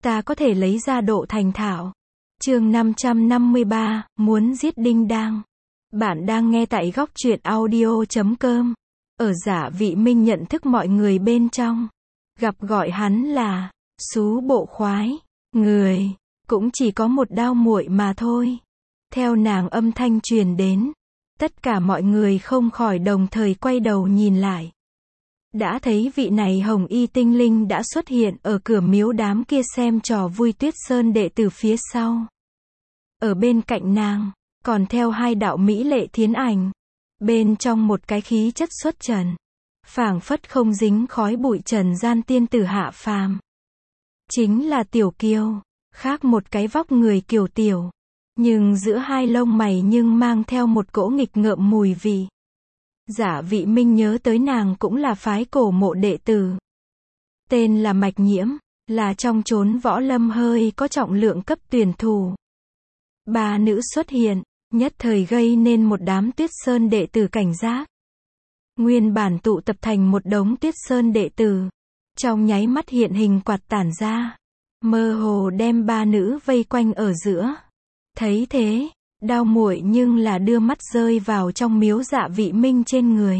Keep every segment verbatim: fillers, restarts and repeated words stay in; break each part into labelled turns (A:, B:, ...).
A: ta có thể lấy ra độ thành thạo. Chương năm trăm năm mươi ba, muốn giết Đinh Đang. Bạn đang nghe tại góc truyện audio chấm com. Ở Giả Vị Minh nhận thức mọi người bên trong. Gặp gọi hắn là Sú Bộ Khoái. Người cũng chỉ có một Đao Muội mà thôi. Theo nàng âm thanh truyền đến, tất cả mọi người không khỏi đồng thời quay đầu nhìn lại. Đã thấy vị này hồng y tinh linh đã xuất hiện ở cửa miếu đám kia xem trò vui Tuyết Sơn đệ tử phía sau. Ở bên cạnh nàng, còn theo hai đạo mỹ lệ thiến ảnh. Bên trong một cái khí chất xuất trần, phảng phất không dính khói bụi trần gian tiên tử hạ phàm. Chính là Tiểu Kiều, khác một cái vóc người kiều tiểu. Nhưng giữa hai lông mày nhưng mang theo một cỗ nghịch ngợm mùi vị. Giả Vị Minh nhớ tới nàng cũng là phái cổ mộ đệ tử. Tên là Mạch Nhiễm, là trong chốn võ lâm hơi có trọng lượng cấp tuyển thủ. Ba nữ xuất hiện, nhất thời gây nên một đám Tuyết Sơn đệ tử cảnh giác. Nguyên bản tụ tập thành một đống Tuyết Sơn đệ tử, trong nháy mắt hiện hình quạt tản ra, mơ hồ đem ba nữ vây quanh ở giữa. Thấy thế, Đao Muội nhưng là đưa mắt rơi vào trong miếu Dạ Vị Minh trên người.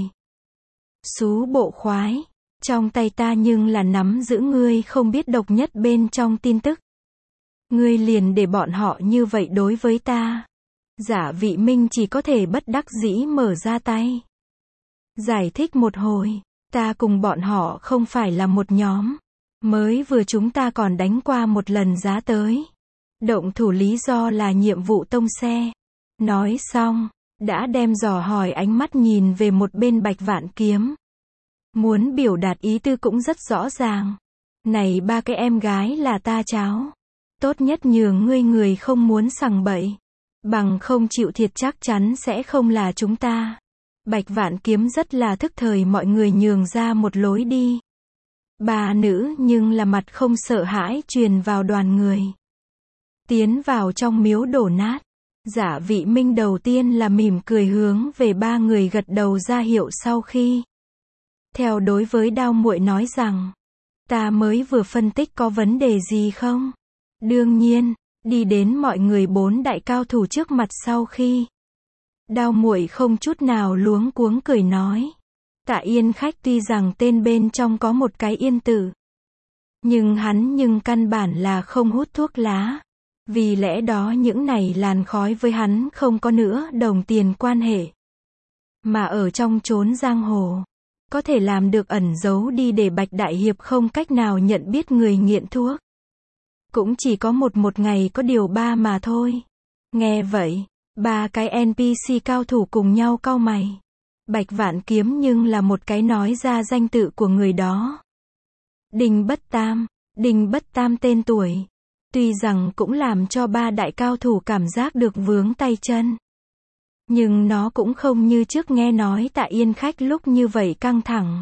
A: Sú Bộ Khoái, trong tay ta nhưng là nắm giữ ngươi không biết độc nhất bên trong tin tức. Ngươi liền để bọn họ như vậy đối với ta. Giả Vị Minh chỉ có thể bất đắc dĩ mở ra tay. Giải thích một hồi, ta cùng bọn họ không phải là một nhóm. Mới vừa chúng ta còn đánh qua một lần giá tới. Động thủ lý do là nhiệm vụ tông xe. Nói xong, đã đem dò hỏi ánh mắt nhìn về một bên Bạch Vạn Kiếm. Muốn biểu đạt ý tư cũng rất rõ ràng. Này ba cái em gái là ta cháu. Tốt nhất nhường ngươi người không muốn sằng bậy. Bằng không chịu thiệt chắc chắn sẽ không là chúng ta. Bạch Vạn Kiếm rất là thức thời mọi người nhường ra một lối đi. Ba nữ nhưng là mặt không sợ hãi truyền vào đoàn người. Tiến vào trong miếu đổ nát. Giả Vị Minh đầu tiên là mỉm cười hướng về ba người gật đầu ra hiệu sau khi. Theo đối với Đao Muội nói rằng, ta mới vừa phân tích có vấn đề gì không? Đương nhiên, đi đến mọi người bốn đại cao thủ trước mặt sau khi. Đao Muội không chút nào luống cuống cười nói. Tạ Yên Khách tuy rằng tên bên trong có một cái yên tử. Nhưng hắn nhưng căn bản là không hút thuốc lá. Vì lẽ đó những này làn khói với hắn không có nữa đồng tiền quan hệ. Mà ở trong chốn giang hồ, có thể làm được ẩn giấu đi để Bạch Đại Hiệp không cách nào nhận biết người nghiện thuốc. Cũng chỉ có một một ngày có điều ba mà thôi. Nghe vậy, ba cái en pê xê cao thủ cùng nhau cau mày. Bạch Vạn Kiếm nhưng là một cái nói ra danh tự của người đó. Đinh Bất Tam. Đinh Bất Tam tên tuổi. Tuy rằng cũng làm cho ba đại cao thủ cảm giác được vướng tay chân. Nhưng nó cũng không như trước nghe nói Tạ Yên Khách lúc như vậy căng thẳng.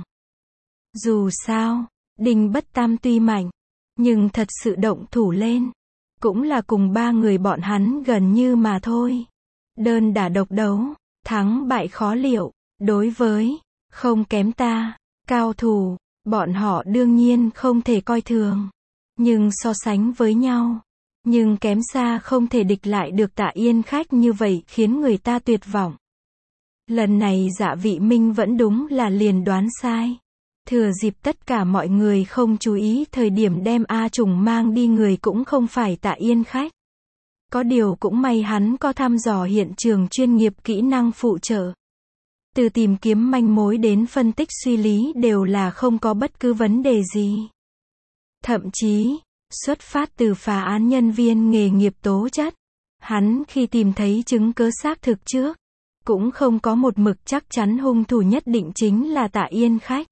A: Dù sao, Đinh Bất Tam tuy mạnh, nhưng thật sự động thủ lên, cũng là cùng ba người bọn hắn gần như mà thôi. Đơn đả độc đấu, thắng bại khó liệu, đối với, không kém ta, cao thủ, bọn họ đương nhiên không thể coi thường. Nhưng so sánh với nhau, nhưng kém xa không thể địch lại được Tạ Yên Khách như vậy khiến người ta tuyệt vọng. Lần này Dạ Vị Minh vẫn đúng là liền đoán sai. Thừa dịp tất cả mọi người không chú ý thời điểm đem A Trùng mang đi người cũng không phải Tạ Yên Khách. Có điều cũng may hắn có thăm dò hiện trường chuyên nghiệp kỹ năng phụ trợ. Từ tìm kiếm manh mối đến phân tích suy lý đều là không có bất cứ vấn đề gì. Thậm chí, xuất phát từ phá án nhân viên nghề nghiệp tố chất, hắn khi tìm thấy chứng cứ xác thực trước, cũng không có một mực chắc chắn hung thủ nhất định chính là Tạ Yên Khách,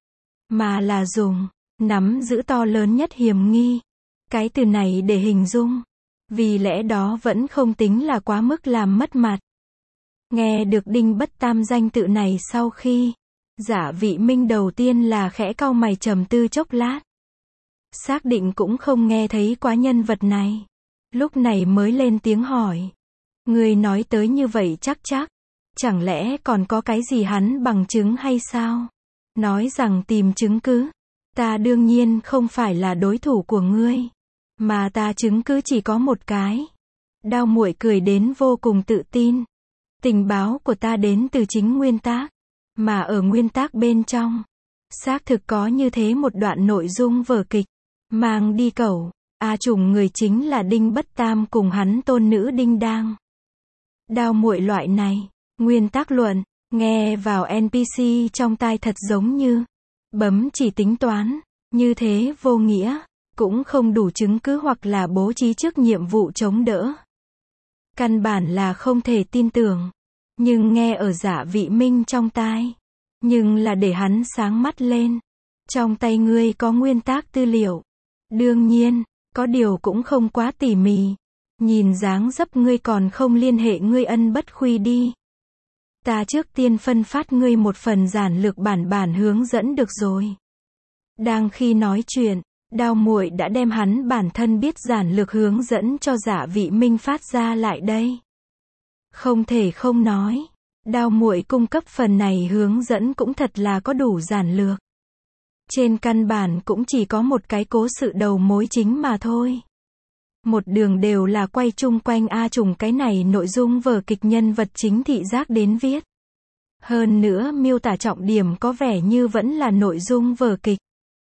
A: mà là dùng, nắm giữ to lớn nhất hiểm nghi. Cái từ này để hình dung, vì lẽ đó vẫn không tính là quá mức làm mất mặt. Nghe được Đinh Bất Tam danh tự này sau khi, Giả Vị Minh đầu tiên là khẽ cau mày trầm tư chốc lát. Xác định cũng không nghe thấy quá nhân vật này. Lúc này mới lên tiếng hỏi. Người nói tới như vậy chắc chắc. Chẳng lẽ còn có cái gì hắn bằng chứng hay sao? Nói rằng tìm chứng cứ. Ta đương nhiên không phải là đối thủ của ngươi. Mà ta chứng cứ chỉ có một cái. Đao muội cười đến vô cùng tự tin. Tình báo của ta đến từ chính nguyên tác. Mà ở nguyên tác bên trong, xác thực có như thế một đoạn nội dung vở kịch. Mang đi cẩu. A Trùng người chính là Đinh Bất Tam cùng hắn tôn nữ Đinh Đang. Đao muội loại này, nguyên tác luận, nghe vào en pê xê trong tai thật giống như bấm chỉ tính toán, như thế vô nghĩa, cũng không đủ chứng cứ hoặc là bố trí trước nhiệm vụ chống đỡ. Căn bản là không thể tin tưởng, nhưng nghe ở Dạ Vị Minh trong tai, nhưng là để hắn sáng mắt lên. Trong tay ngươi có nguyên tác tư liệu. Đương nhiên, có điều cũng không quá tỉ mỉ. Nhìn dáng dấp ngươi còn không liên hệ ngươi ân bất khuy đi. Ta trước tiên phân phát ngươi một phần giản lược bản bản hướng dẫn được rồi. Đang khi nói chuyện, Đao muội đã đem hắn bản thân biết giản lược hướng dẫn cho Dạ Vị Minh phát ra lại đây. Không thể không nói, Đao muội cung cấp phần này hướng dẫn cũng thật là có đủ giản lược. Trên căn bản cũng chỉ có một cái cố sự đầu mối chính mà thôi. Một đường đều là quay chung quanh A Trùng cái này nội dung vở kịch nhân vật chính thị giác đến viết. Hơn nữa miêu tả trọng điểm có vẻ như vẫn là nội dung vở kịch.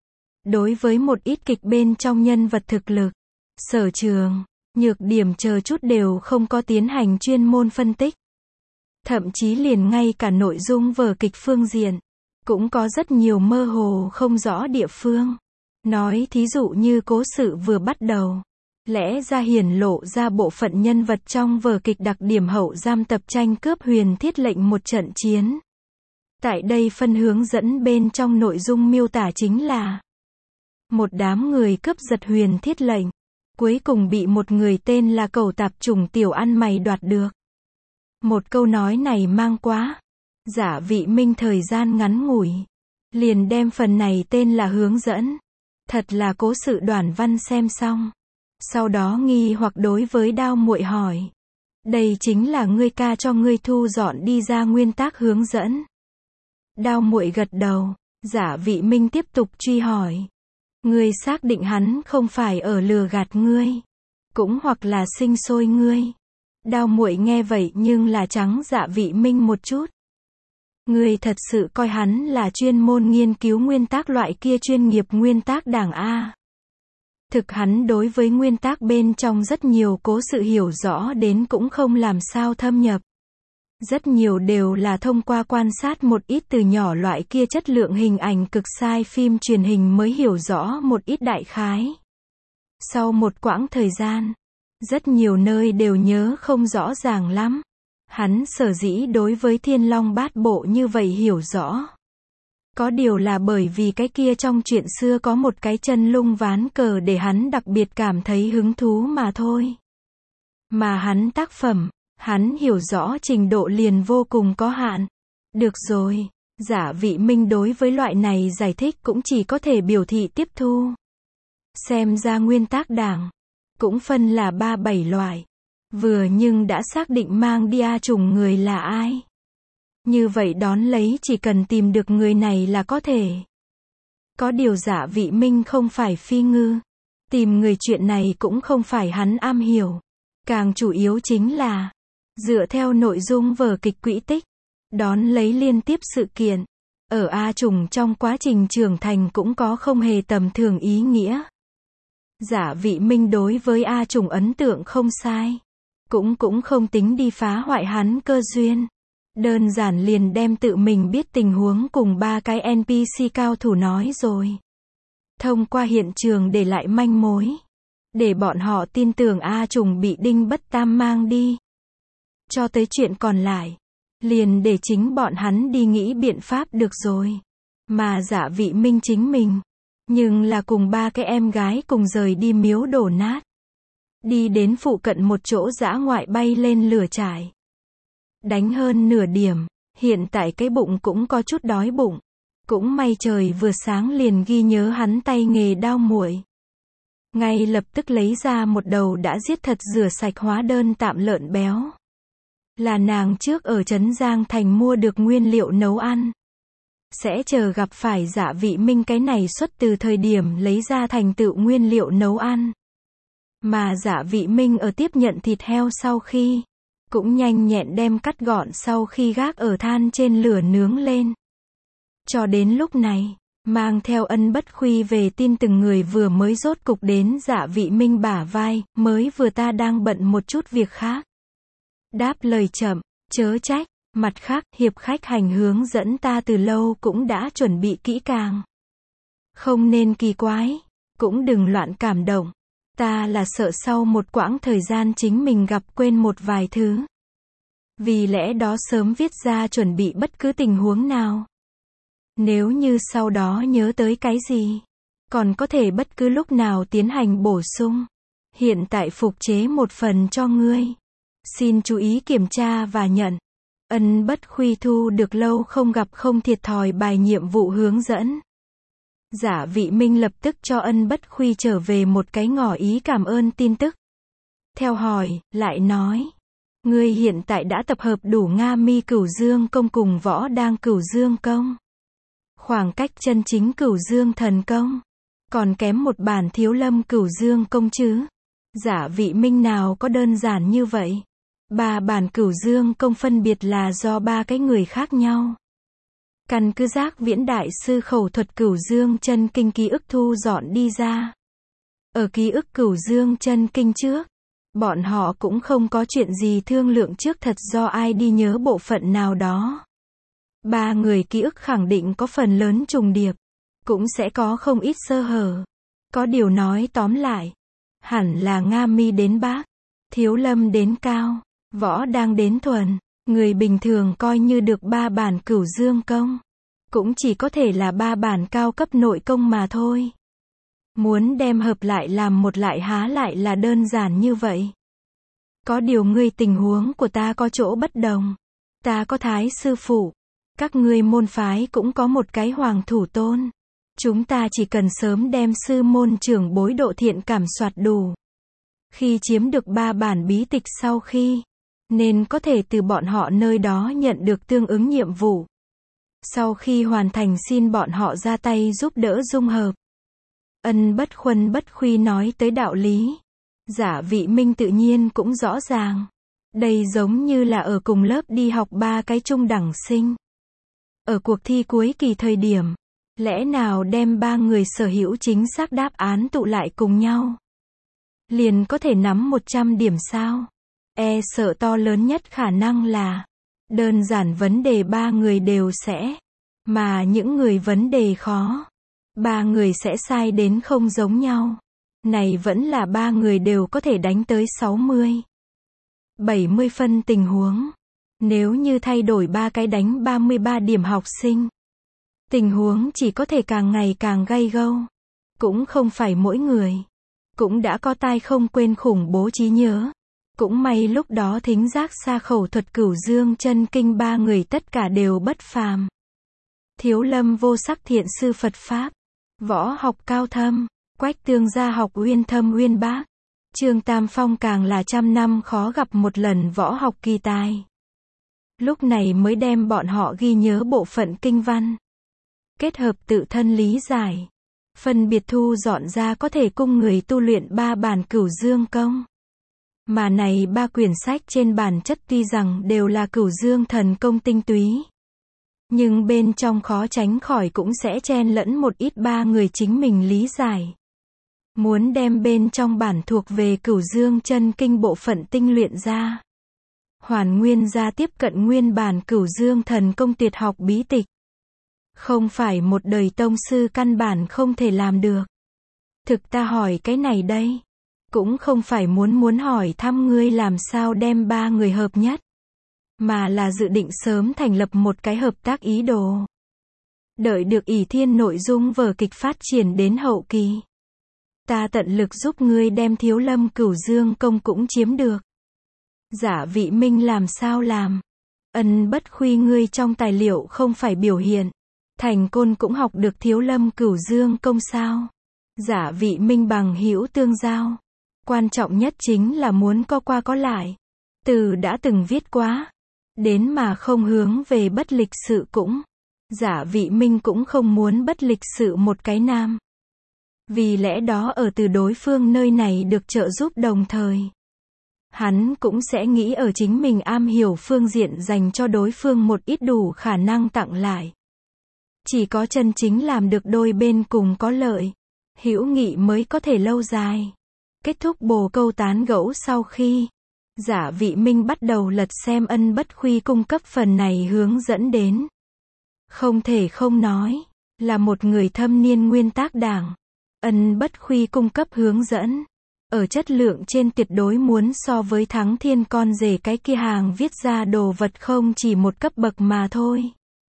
A: Đối với một ít kịch bên trong nhân vật thực lực, sở trường, nhược điểm chờ chút đều không có tiến hành chuyên môn phân tích. Thậm chí liền ngay cả nội dung vở kịch phương diện, cũng có rất nhiều mơ hồ không rõ địa phương. Nói thí dụ như cố sự vừa bắt đầu, lẽ ra hiển lộ ra bộ phận nhân vật trong vở kịch đặc điểm hậu giam tập tranh cướp huyền thiết lệnh một trận chiến. Tại đây phân hướng dẫn bên trong nội dung miêu tả chính là một đám người cướp giật huyền thiết lệnh, cuối cùng bị một người tên là Cẩu Tạp Chủng tiểu ăn mày đoạt được. Một câu nói này mang quá. Dạ Vị Minh thời gian ngắn ngủi, liền đem phần này tên là hướng dẫn. Thật là cố sự đoàn văn xem xong. Sau đó nghi hoặc đối với Đao muội hỏi. Đây chính là ngươi ca cho ngươi thu dọn đi ra nguyên tác hướng dẫn. Đao muội gật đầu. Dạ Vị Minh tiếp tục truy hỏi. Ngươi xác định hắn không phải ở lừa gạt ngươi, cũng hoặc là sinh sôi ngươi. Đao muội nghe vậy nhưng là trắng Dạ Vị Minh một chút. Ngươi thật sự coi hắn là chuyên môn nghiên cứu nguyên tác loại kia chuyên nghiệp nguyên tác đảng A. Thực hắn đối với nguyên tác bên trong rất nhiều cố sự hiểu rõ đến cũng không làm sao thâm nhập. Rất nhiều đều là thông qua quan sát một ít từ nhỏ loại kia chất lượng hình ảnh cực sai phim truyền hình mới hiểu rõ một ít đại khái. Sau một quãng thời gian, rất nhiều nơi đều nhớ không rõ ràng lắm. Hắn sở dĩ đối với Thiên Long Bát Bộ như vậy hiểu rõ. Có điều là bởi vì cái kia trong chuyện xưa có một cái chân lung ván cờ để hắn đặc biệt cảm thấy hứng thú mà thôi. Mà hắn tác phẩm, hắn hiểu rõ trình độ liền vô cùng có hạn. Được rồi, Dạ Vị Minh đối với loại này giải thích cũng chỉ có thể biểu thị tiếp thu. Xem ra nguyên tác đảng, cũng phân là ba bảy loại. Vừa nhưng đã xác định mang đi A Trùng người là ai. Như vậy đón lấy chỉ cần tìm được người này là có thể. Có điều Dạ Vị Minh không phải phi ngư. Tìm người chuyện này cũng không phải hắn am hiểu. Càng chủ yếu chính là dựa theo nội dung vở kịch quỹ tích, đón lấy liên tiếp sự kiện. Ở A Trùng trong quá trình trưởng thành cũng có không hề tầm thường ý nghĩa. Dạ Vị Minh đối với A Trùng ấn tượng không sai. Cũng cũng không tính đi phá hoại hắn cơ duyên. Đơn giản liền đem tự mình biết tình huống cùng ba cái en pê xê cao thủ nói rồi. Thông qua hiện trường để lại manh mối. Để bọn họ tin tưởng A Trùng bị Đinh Bất Tam mang đi. Cho tới chuyện còn lại, liền để chính bọn hắn đi nghĩ biện pháp được rồi. Mà Dạ Vị Minh chính mình, nhưng là cùng ba cái em gái cùng rời đi miếu đổ nát. Đi đến phụ cận một chỗ dã ngoại bay lên lửa trại. Đánh hơn nửa điểm, hiện tại cái bụng cũng có chút đói bụng. Cũng may trời vừa sáng liền ghi nhớ hắn tay nghề Đao muội. Ngay lập tức lấy ra một đầu đã giết thật rửa sạch hóa đơn tạm lợn béo. Là nàng trước ở Trấn Giang Thành mua được nguyên liệu nấu ăn. Sẽ chờ gặp phải Dạ Vị Minh cái này xuất từ thời điểm lấy ra thành tựu nguyên liệu nấu ăn. Mà Giả Vị Minh ở tiếp nhận thịt heo sau khi, cũng nhanh nhẹn đem cắt gọn sau khi gác ở than trên lửa nướng lên. Cho đến lúc này, mang theo Ân Bất Khuy về tin từng người vừa mới rốt cục đến Giả Vị Minh bả vai, mới vừa ta đang bận một chút việc khác. Đáp lời chậm, chớ trách, mặt khác, hiệp khách hành hướng dẫn ta từ lâu cũng đã chuẩn bị kỹ càng. Không nên kỳ quái, cũng đừng loạn cảm động. Ta là sợ sau một quãng thời gian chính mình gặp quên một vài thứ. Vì lẽ đó sớm viết ra chuẩn bị bất cứ tình huống nào. Nếu như sau đó nhớ tới cái gì, còn có thể bất cứ lúc nào tiến hành bổ sung. Hiện tại phục chế một phần cho ngươi. Xin chú ý kiểm tra và nhận. Ân Bất Khuy thu được lâu không gặp không thiệt thòi bài nhiệm vụ hướng dẫn. Giả Vị Minh lập tức cho Ân Bất Khuy trở về một cái ngỏ ý cảm ơn tin tức. Theo hỏi, lại nói. Ngươi hiện tại đã tập hợp đủ Nga Mi Cửu Dương Công cùng Võ Đang Cửu Dương Công. Khoảng cách chân chính Cửu Dương Thần Công. Còn kém một bản Thiếu Lâm Cửu Dương Công chứ. Giả Vị Minh nào có đơn giản như vậy. Ba bản Cửu Dương Công phân biệt là do ba cái người khác nhau. Căn cứ Giác Viễn Đại Sư khẩu thuật Cửu Dương Chân Kinh ký ức thu dọn đi ra. Ở ký ức Cửu Dương Chân Kinh trước, bọn họ cũng không có chuyện gì thương lượng trước thật do ai đi nhớ bộ phận nào đó. Ba người ký ức khẳng định có phần lớn trùng điệp, cũng sẽ có không ít sơ hở. Có điều nói tóm lại, hẳn là Nga Mi đến Bắc, Thiếu Lâm đến Cao, Võ Đang đến Thuần. Người bình thường coi như được ba bản Cửu Dương Công, cũng chỉ có thể là ba bản cao cấp nội công mà thôi. Muốn đem hợp lại làm một lại há lại là đơn giản như vậy. Có điều ngươi tình huống của ta có chỗ bất đồng. Ta có Thái sư phụ, các ngươi môn phái cũng có một cái Hoàng thủ tôn. Chúng ta chỉ cần sớm đem sư môn trưởng bối độ thiện cảm soạt đủ. Khi chiếm được ba bản bí tịch sau khi, nên có thể từ bọn họ nơi đó nhận được tương ứng nhiệm vụ. Sau khi hoàn thành xin bọn họ ra tay giúp đỡ dung hợp. Ân Bất Khuân Bất Khuy nói tới đạo lý. Giả Vị Minh tự nhiên cũng rõ ràng. Đây giống như là ở cùng lớp đi học ba cái trung đẳng sinh. Ở cuộc thi cuối kỳ thời điểm, lẽ nào đem ba người sở hữu chính xác đáp án tụ lại cùng nhau, liền có thể nắm một trăm điểm sao? E sợ to lớn nhất khả năng là, đơn giản vấn đề ba người đều sẽ, mà những người vấn đề khó, ba người sẽ sai đến không giống nhau. Này vẫn là ba người đều có thể đánh tới sáu mươi, bảy mươi phân tình huống. Nếu như thay đổi ba cái đánh ba mươi ba điểm học sinh, tình huống chỉ có thể càng ngày càng gay gâu. Cũng không phải mỗi người, cũng đã có tai không quên khủng bố trí nhớ. Cũng may lúc đó thính giác xa khẩu thuật Cửu Dương Chân Kinh ba người tất cả đều bất phàm. Thiếu Lâm vô sắc thiện sư Phật Pháp, võ học cao thâm, Quách Tương gia học uyên thâm uyên bác, Trương Tam Phong càng là trăm năm khó gặp một lần võ học kỳ tài. Lúc này mới đem bọn họ ghi nhớ bộ phận kinh văn, kết hợp tự thân lý giải, phân biệt thu dọn ra có thể cung người tu luyện ba bản Cửu Dương Công. Mà này ba quyển sách trên bản chất tuy rằng đều là Cửu Dương Thần Công tinh túy, nhưng bên trong khó tránh khỏi cũng sẽ chen lẫn một ít ba người chính mình lý giải. Muốn đem bên trong bản thuộc về Cửu Dương Chân Kinh bộ phận tinh luyện ra, hoàn nguyên ra tiếp cận nguyên bản Cửu Dương Thần Công tuyệt học bí tịch, không phải một đời tông sư căn bản không thể làm được. Thực ta hỏi cái này đây, cũng không phải muốn muốn hỏi thăm ngươi làm sao đem ba người hợp nhất, mà là dự định sớm thành lập một cái hợp tác ý đồ. Đợi được ỷ thiên nội dung vở kịch phát triển đến hậu kỳ, ta tận lực giúp ngươi đem Thiếu Lâm Cửu Dương Công cũng chiếm được. Giả Vị Minh làm sao làm? Ân Bất Khuy ngươi trong tài liệu không phải biểu hiện, Thành Côn cũng học được Thiếu Lâm Cửu Dương Công sao? Giả Vị Minh bằng hữu tương giao. Quan trọng nhất chính là muốn có qua có lại. Từ đã từng viết quá, đến mà không hướng về bất lịch sự cũng. Giả Vị Minh cũng không muốn bất lịch sự một cái nam. Vì lẽ đó ở từ đối phương nơi này được trợ giúp đồng thời. Hắn cũng sẽ nghĩ ở chính mình am hiểu phương diện dành cho đối phương một ít đủ khả năng tặng lại. Chỉ có chân chính làm được đôi bên cùng có lợi, hữu nghị mới có thể lâu dài. Kết thúc bồ câu tán gẫu sau khi, Giả Vị Minh bắt đầu lật xem Ân Bất Khuy cung cấp phần này hướng dẫn đến. Không thể không nói, là một người thâm niên nguyên tác đảng. Ân Bất Khuy cung cấp hướng dẫn, ở chất lượng trên tuyệt đối muốn so với Thắng Thiên con rể cái kia hàng viết ra đồ vật không chỉ một cấp bậc mà thôi.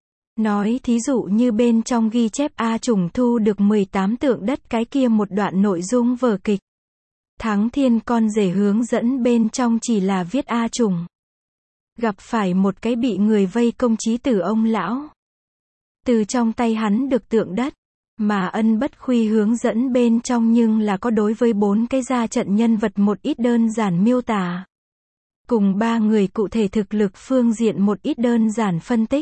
A: Nói thí dụ như bên trong ghi chép A Trùng thu được mười tám tượng đất cái kia một đoạn nội dung vở kịch. Thắng Thiên con rể hướng dẫn bên trong chỉ là viết A Trùng gặp phải một cái bị người vây công chí tử ông lão. Từ trong tay hắn được tượng đất, mà Ân Bất Khuy hướng dẫn bên trong nhưng là có đối với bốn cái ra trận nhân vật một ít đơn giản miêu tả. Cùng ba người cụ thể thực lực phương diện một ít đơn giản phân tích.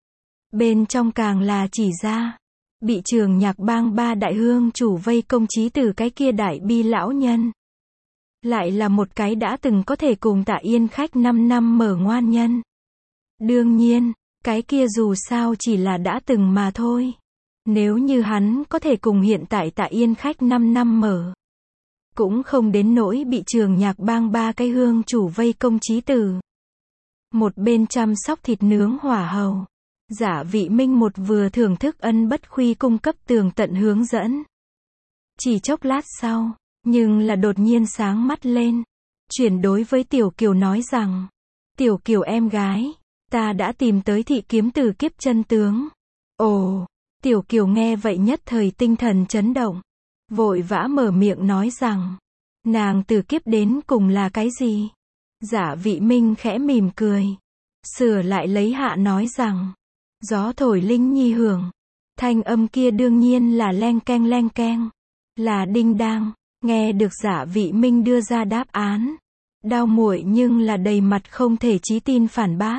A: Bên trong càng là chỉ ra, bị Trường Nhạc Bang ba đại hương chủ vây công chí tử cái kia đại bi lão nhân. Lại là một cái đã từng có thể cùng Tạ Yên Khách năm năm mở ngoan nhân. Đương nhiên, cái kia dù sao chỉ là đã từng mà thôi. Nếu như hắn có thể cùng hiện tại Tạ Yên Khách năm năm mở, cũng không đến nỗi bị Trường Nhạc Bang ba cái hương chủ vây công chí tử. Một bên chăm sóc thịt nướng hỏa hầu, Giả Vị Minh một vừa thưởng thức Ân Bất Khuy cung cấp tường tận hướng dẫn. Chỉ chốc lát sau, nhưng là đột nhiên sáng mắt lên, chuyển đối với Tiểu Kiều nói rằng, Tiểu Kiều em gái, ta đã tìm tới thị kiếm từ kiếp chân tướng. Ồ, Tiểu Kiều nghe vậy nhất thời tinh thần chấn động, vội vã mở miệng nói rằng, nàng từ kiếp đến cùng là cái gì? Giả Vị Minh khẽ mỉm cười, sửa lại lấy hạ nói rằng, gió thổi linh nhi hưởng, thanh âm kia đương nhiên là leng keng leng keng, là đinh đang. Nghe được Giả Vị Minh đưa ra đáp án, Đao Muội nhưng là đầy mặt không thể chí tin phản bác.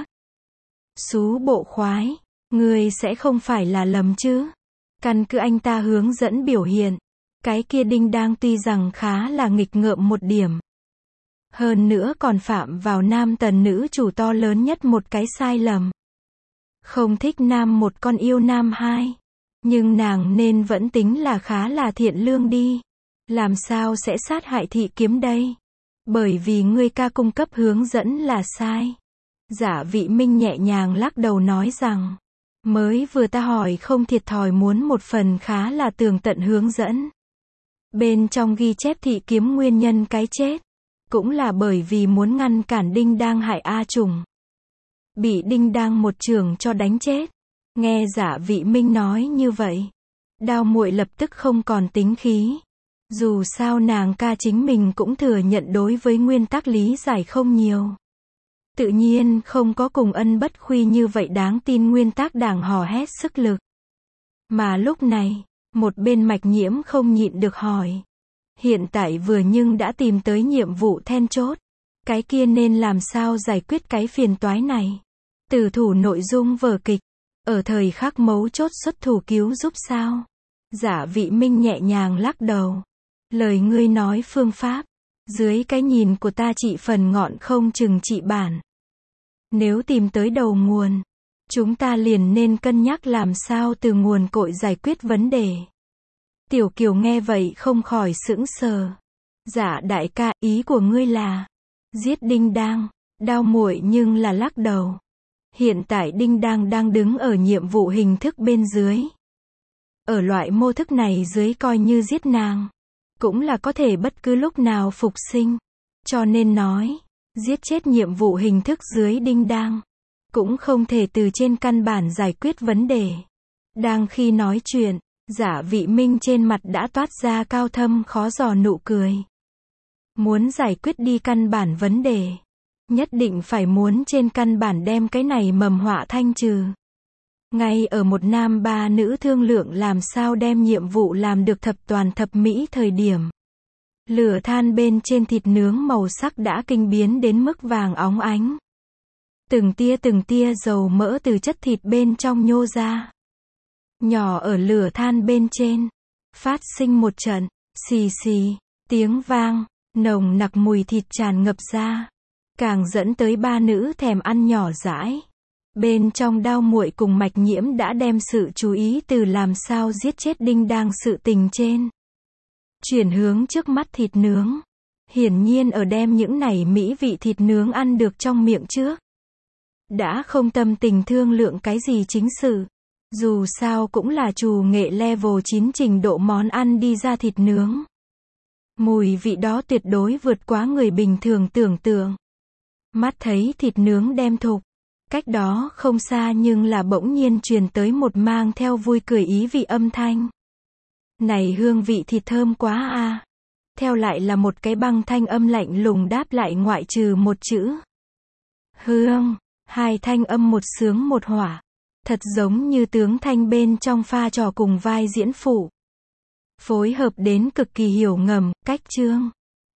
A: Xú bộ khoái, ngươi sẽ không phải là lầm chứ? Căn cứ anh ta hướng dẫn biểu hiện, cái kia đinh đang tuy rằng khá là nghịch ngợm một điểm. Hơn nữa còn phạm vào nam tần nữ chủ to lớn nhất một cái sai lầm. Không thích nam một con yêu nam hai. Nhưng nàng nên vẫn tính là khá là thiện lương đi. Làm sao sẽ sát hại thị kiếm đây? Bởi vì ngươi ca cung cấp hướng dẫn là sai. Giả Vị Minh nhẹ nhàng lắc đầu nói rằng, mới vừa ta hỏi không thiệt thòi muốn một phần khá là tường tận hướng dẫn. Bên trong ghi chép thị kiếm nguyên nhân cái chết, cũng là bởi vì muốn ngăn cản Đinh Đang hại A Trùng. Bị Đinh Đang một chưởng cho đánh chết. Nghe Giả Vị Minh nói như vậy, Đao Muội lập tức không còn tính khí. Dù sao nàng ca chính mình cũng thừa nhận đối với nguyên tắc lý giải không nhiều. Tự nhiên không có cùng Ân Bất Khuy như vậy đáng tin nguyên tác đảng hò hét sức lực. Mà lúc này, một bên Mạch Nhiễm không nhịn được hỏi. Hiện tại vừa nhưng đã tìm tới nhiệm vụ then chốt. Cái kia nên làm sao giải quyết cái phiền toái này? Từ thủ nội dung vở kịch, ở thời khắc mấu chốt xuất thủ cứu giúp sao? Giả Vị Minh nhẹ nhàng lắc đầu. Lời ngươi nói phương pháp, dưới cái nhìn của ta trị phần ngọn không chừng trị bản. Nếu tìm tới đầu nguồn, chúng ta liền nên cân nhắc làm sao từ nguồn cội giải quyết vấn đề. Tiểu Kiều nghe vậy không khỏi sững sờ. Giả đại ca, ý của ngươi là giết Đinh Đang? Đao Muội nhưng là lắc đầu. Hiện tại Đinh Đang đang đứng ở nhiệm vụ hình thức bên dưới. Ở loại mô thức này dưới coi như giết nàng, cũng là có thể bất cứ lúc nào phục sinh. Cho nên nói, giết chết nhiệm vụ hình thức dưới Đinh Đang, cũng không thể từ trên căn bản giải quyết vấn đề. Đang khi nói chuyện, Giả Vị Minh trên mặt đã toát ra cao thâm khó dò nụ cười. Muốn giải quyết đi căn bản vấn đề, nhất định phải muốn trên căn bản đem cái này mầm họa thanh trừ. Ngay ở một nam ba nữ thương lượng làm sao đem nhiệm vụ làm được thập toàn thập mỹ thời điểm. Lửa than bên trên thịt nướng màu sắc đã kinh biến đến mức vàng óng ánh. Từng tia từng tia dầu mỡ từ chất thịt bên trong nhô ra. Nhỏ ở lửa than bên trên, Phát sinh một trận, xì xì, tiếng vang, nồng nặc mùi thịt tràn ngập ra. Càng dẫn tới ba nữ thèm ăn nhỏ dãi. Bên trong Đao Muội cùng Mạch Nhiễm đã đem sự chú ý từ làm sao giết chết Đinh Đang sự tình trên. Chuyển hướng trước mắt thịt nướng. Hiển nhiên ở đem những này mỹ vị thịt nướng ăn được trong miệng trước. Đã không tâm tình thương lượng cái gì chính sự. Dù sao cũng là trù nghệ level chín trình độ món ăn đi ra thịt nướng. Mùi vị đó tuyệt đối vượt quá người bình thường tưởng tượng. Mắt thấy thịt nướng đem thục. Cách đó không xa nhưng là bỗng nhiên truyền tới một mang theo vui cười ý vị âm thanh. Này hương vị thịt thơm quá a. Theo lại là một cái băng thanh âm lạnh lùng đáp lại ngoại trừ một chữ. Hương, hai thanh âm một sướng một hỏa. Thật giống như tướng thanh bên trong pha trò cùng vai diễn phụ. Phối hợp đến cực kỳ hiểu ngầm, cách chương.